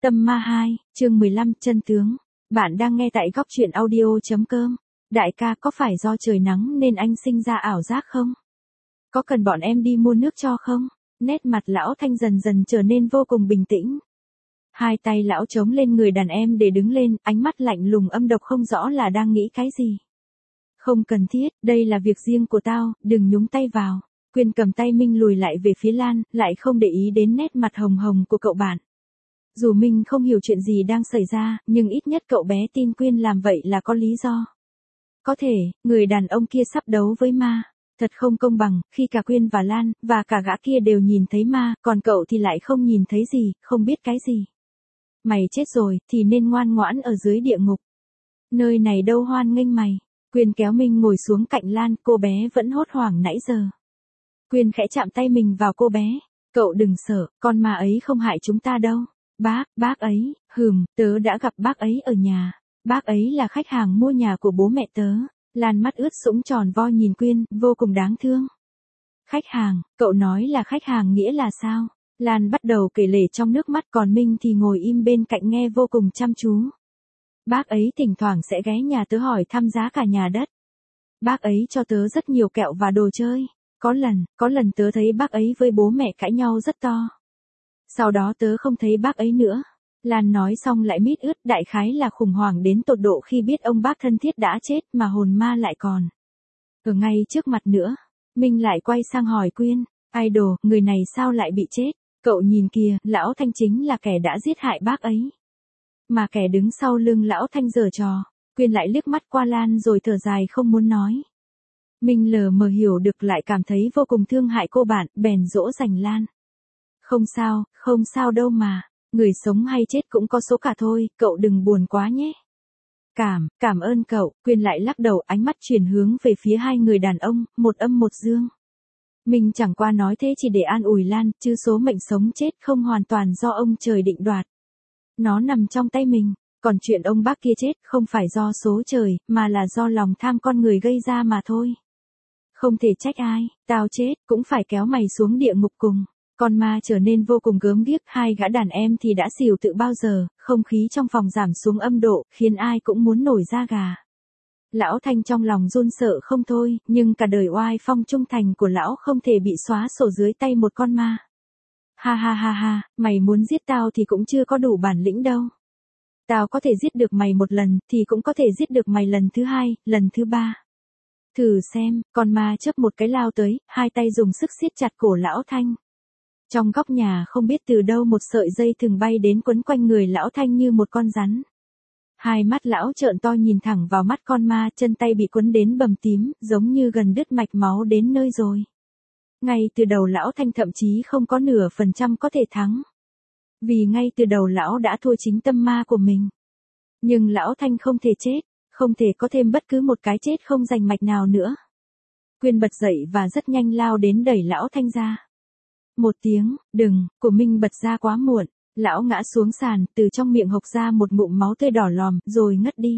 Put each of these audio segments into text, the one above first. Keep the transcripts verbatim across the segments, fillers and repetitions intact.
Tâm ma hai, chương mười lăm, chân tướng. Bạn đang nghe tại góc truyện audio.com. Đại ca, có phải do trời nắng nên anh sinh ra ảo giác không? Có cần bọn em đi mua nước cho không? Nét mặt lão Thanh dần dần trở nên vô cùng bình tĩnh. Hai tay lão chống lên người đàn em để đứng lên, ánh mắt lạnh lùng âm độc không rõ là đang nghĩ cái gì. Không cần thiết, đây là việc riêng của tao, đừng nhúng tay vào. Quyên cầm tay Minh lùi lại về phía Lan, lại không để ý đến nét mặt hồng hồng của cậu bạn. Dù Minh không hiểu chuyện gì đang xảy ra, nhưng ít nhất cậu bé tin Quyên làm vậy là có lý do. Có thể, người đàn ông kia sắp đấu với ma. Thật không công bằng, khi cả Quyên và Lan, và cả gã kia đều nhìn thấy ma, còn cậu thì lại không nhìn thấy gì, không biết cái gì. Mày chết rồi, thì nên ngoan ngoãn ở dưới địa ngục. Nơi này đâu hoan nghênh mày. Quyên kéo Minh ngồi xuống cạnh Lan, cô bé vẫn hốt hoảng nãy giờ. Quyên khẽ chạm tay mình vào cô bé. Cậu đừng sợ, con ma ấy không hại chúng ta đâu. Bác, bác ấy, hừm, tớ đã gặp bác ấy ở nhà. Bác ấy là khách hàng mua nhà của bố mẹ tớ. Lan mắt ướt sũng tròn vo nhìn Quyên, vô cùng đáng thương. Khách hàng, cậu nói là khách hàng nghĩa là sao? Lan bắt đầu kể lể trong nước mắt, còn Minh thì ngồi im bên cạnh nghe vô cùng chăm chú. Bác ấy thỉnh thoảng sẽ ghé nhà tớ hỏi thăm giá cả nhà đất. Bác ấy cho tớ rất nhiều kẹo và đồ chơi. Có lần, có lần tớ thấy bác ấy với bố mẹ cãi nhau rất to. Sau đó tớ không thấy bác ấy nữa. Lan nói xong lại mít ướt, đại khái là khủng hoảng đến tột độ khi biết ông bác thân thiết đã chết mà hồn ma lại còn ở ngay trước mặt nữa. Minh lại quay sang hỏi Quyên, idol, người này sao lại bị chết? Cậu nhìn kìa, lão Thanh chính là kẻ đã giết hại bác ấy. Mà kẻ đứng sau lưng lão Thanh giở trò. Quyên lại liếc mắt qua Lan rồi thở dài không muốn nói. Minh lờ mờ hiểu được, lại cảm thấy vô cùng thương hại cô bạn, bèn dỗ dành Lan. Không sao, không sao đâu mà. Người sống hay chết cũng có số cả thôi, cậu đừng buồn quá nhé. Cảm, cảm ơn cậu. Quyên lại lắc đầu, ánh mắt chuyển hướng về phía hai người đàn ông, một âm một dương. Mình chẳng qua nói thế chỉ để an ủi Lan, chứ số mệnh sống chết không hoàn toàn do ông trời định đoạt. Nó nằm trong tay mình, còn chuyện ông bác kia chết không phải do số trời, mà là do lòng tham con người gây ra mà thôi. Không thể trách ai, tao chết, cũng phải kéo mày xuống địa ngục cùng. Con ma trở nên vô cùng gớm ghiếc, hai gã đàn em thì đã xỉu tự bao giờ, không khí trong phòng giảm xuống âm độ, khiến ai cũng muốn nổi da gà. Lão Thanh trong lòng run sợ không thôi, nhưng cả đời oai phong trung thành của lão không thể bị xóa sổ dưới tay một con ma. Ha ha ha ha, mày muốn giết tao thì cũng chưa có đủ bản lĩnh đâu. Tao có thể giết được mày một lần, thì cũng có thể giết được mày lần thứ hai, lần thứ ba. Thử xem, con ma chớp một cái lao tới, hai tay dùng sức siết chặt cổ lão Thanh. Trong góc nhà không biết từ đâu một sợi dây thừng bay đến quấn quanh người lão Thanh như một con rắn. Hai mắt lão trợn to nhìn thẳng vào mắt con ma, chân tay bị quấn đến bầm tím, giống như gần đứt mạch máu đến nơi rồi. Ngay từ đầu lão Thanh thậm chí không có nửa phần trăm có thể thắng. Vì ngay từ đầu lão đã thua chính tâm ma của mình. Nhưng lão Thanh không thể chết, không thể có thêm bất cứ một cái chết không rành mạch nào nữa. Quyên bật dậy và rất nhanh lao đến đẩy lão Thanh ra. Một tiếng, đừng, của Minh bật ra quá muộn, lão ngã xuống sàn, từ trong miệng hộc ra một ngụm máu tươi đỏ lòm, rồi ngất đi.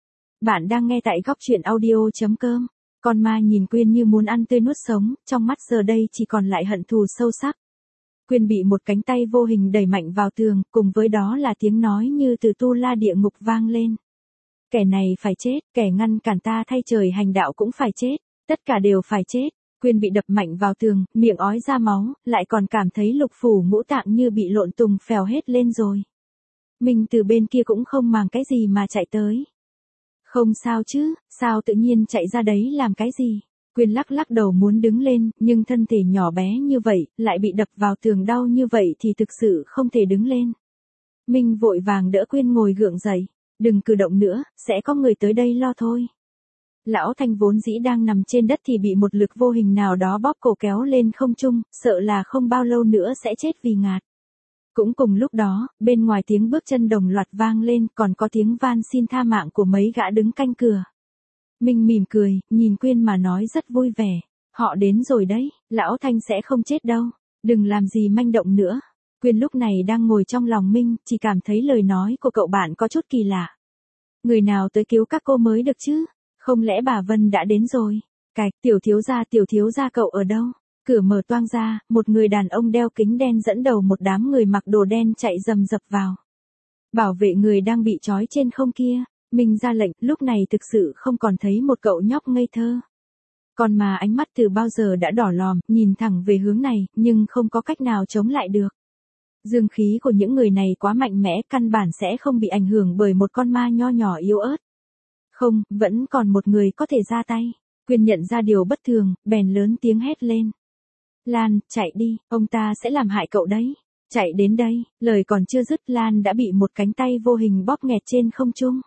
Bạn đang nghe tại góc truyện audio.com. Con ma nhìn Quyên như muốn ăn tươi nuốt sống, trong mắt giờ đây chỉ còn lại hận thù sâu sắc. Quyên bị một cánh tay vô hình đẩy mạnh vào tường, cùng với đó là tiếng nói như từ tu la địa ngục vang lên. Kẻ này phải chết, kẻ ngăn cản ta thay trời hành đạo cũng phải chết, tất cả đều phải chết. Quyên bị đập mạnh vào tường, miệng ói ra máu, lại còn cảm thấy lục phủ ngũ tạng như bị lộn tùng phèo hết lên rồi. Mình từ bên kia cũng không màng cái gì mà chạy tới. Không sao chứ, sao tự nhiên chạy ra đấy làm cái gì? Quyên lắc lắc đầu muốn đứng lên, nhưng thân thể nhỏ bé như vậy, lại bị đập vào tường đau như vậy thì thực sự không thể đứng lên. Minh vội vàng đỡ Quyên ngồi gượng dậy. Đừng cử động nữa, sẽ có người tới đây lo thôi. Lão Thanh vốn dĩ đang nằm trên đất thì bị một lực vô hình nào đó bóp cổ kéo lên không trung, sợ là không bao lâu nữa sẽ chết vì ngạt. Cũng cùng lúc đó, bên ngoài tiếng bước chân đồng loạt vang lên, còn có tiếng van xin tha mạng của mấy gã đứng canh cửa. Minh mỉm cười, nhìn Quyên mà nói rất vui vẻ. Họ đến rồi đấy, lão Thanh sẽ không chết đâu, đừng làm gì manh động nữa. Quyên lúc này đang ngồi trong lòng Minh, chỉ cảm thấy lời nói của cậu bạn có chút kỳ lạ. Người nào tới cứu các cô mới được chứ? Không lẽ bà Vân đã đến rồi? Cạch, tiểu thiếu gia tiểu thiếu gia cậu ở đâu? Cửa mở toang ra, một người đàn ông đeo kính đen dẫn đầu một đám người mặc đồ đen chạy rầm rập vào. Bảo vệ người đang bị trói trên không kia. Mình ra lệnh, lúc này thực sự không còn thấy một cậu nhóc ngây thơ. Còn mà ánh mắt từ bao giờ đã đỏ lòm, nhìn thẳng về hướng này, nhưng không có cách nào chống lại được. Dương khí của những người này quá mạnh mẽ, căn bản sẽ không bị ảnh hưởng bởi một con ma nho nhỏ yếu ớt. Không, vẫn còn một người có thể ra tay. Quyên nhận ra điều bất thường, bèn lớn tiếng hét lên. Lan, chạy đi, ông ta sẽ làm hại cậu đấy. Chạy đến đây, lời còn chưa dứt Lan đã bị một cánh tay vô hình bóp nghẹt trên không trung.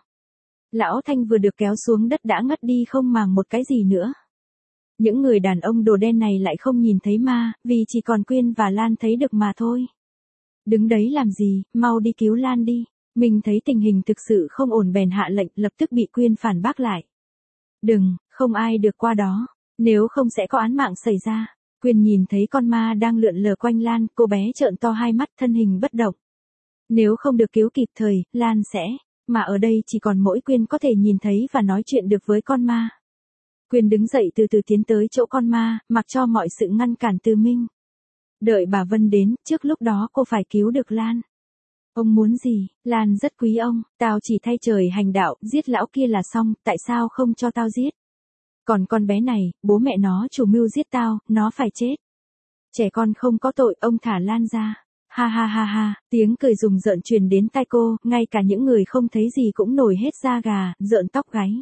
Lão Thanh vừa được kéo xuống đất đã ngất đi không màng một cái gì nữa. Những người đàn ông đồ đen này lại không nhìn thấy ma, vì chỉ còn Quyên và Lan thấy được mà thôi. Đứng đấy làm gì, mau đi cứu Lan đi. Mình thấy tình hình thực sự không ổn bèn hạ lệnh, lập tức bị Quyên phản bác lại. Đừng, không ai được qua đó, nếu không sẽ có án mạng xảy ra. Quyên nhìn thấy con ma đang lượn lờ quanh Lan, cô bé trợn to hai mắt, thân hình bất động. Nếu không được cứu kịp thời, Lan sẽ, mà ở đây chỉ còn mỗi Quyên có thể nhìn thấy và nói chuyện được với con ma. Quyên đứng dậy từ từ tiến tới chỗ con ma, mặc cho mọi sự ngăn cản từ Minh. Đợi bà Vân đến, trước lúc đó cô phải cứu được Lan. Ông muốn gì? Lan rất quý ông, tao chỉ thay trời hành đạo, giết lão kia là xong, tại sao không cho tao giết? Còn con bé này, bố mẹ nó chủ mưu giết tao, nó phải chết. Trẻ con không có tội, ông thả Lan ra. Ha ha ha ha, tiếng cười rùng rợn truyền đến tai cô, ngay cả những người không thấy gì cũng nổi hết da gà, rợn tóc gáy.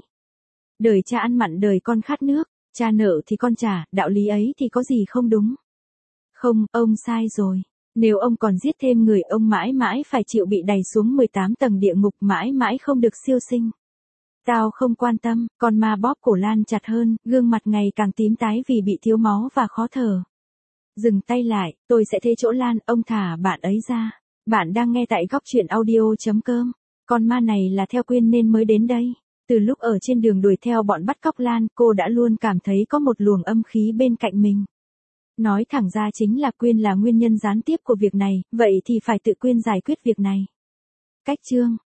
Đời cha ăn mặn đời con khát nước, cha nợ thì con trả, đạo lý ấy thì có gì không đúng. Không, ông sai rồi. Nếu ông còn giết thêm người, ông mãi mãi phải chịu bị đày xuống mười tám tầng địa ngục, mãi mãi không được siêu sinh. Tao không quan tâm, con ma bóp cổ Lan chặt hơn, gương mặt ngày càng tím tái vì bị thiếu máu và khó thở. Dừng tay lại, tôi sẽ thế chỗ Lan, ông thả bạn ấy ra. Bạn đang nghe tại góc truyện audio chấm com. Con ma này là theo Quyên nên mới đến đây. Từ lúc ở trên đường đuổi theo bọn bắt cóc Lan, cô đã luôn cảm thấy có một luồng âm khí bên cạnh mình. Nói thẳng ra chính là Quyên là nguyên nhân gián tiếp của việc này, vậy thì phải tự Quyên giải quyết việc này. Cách chương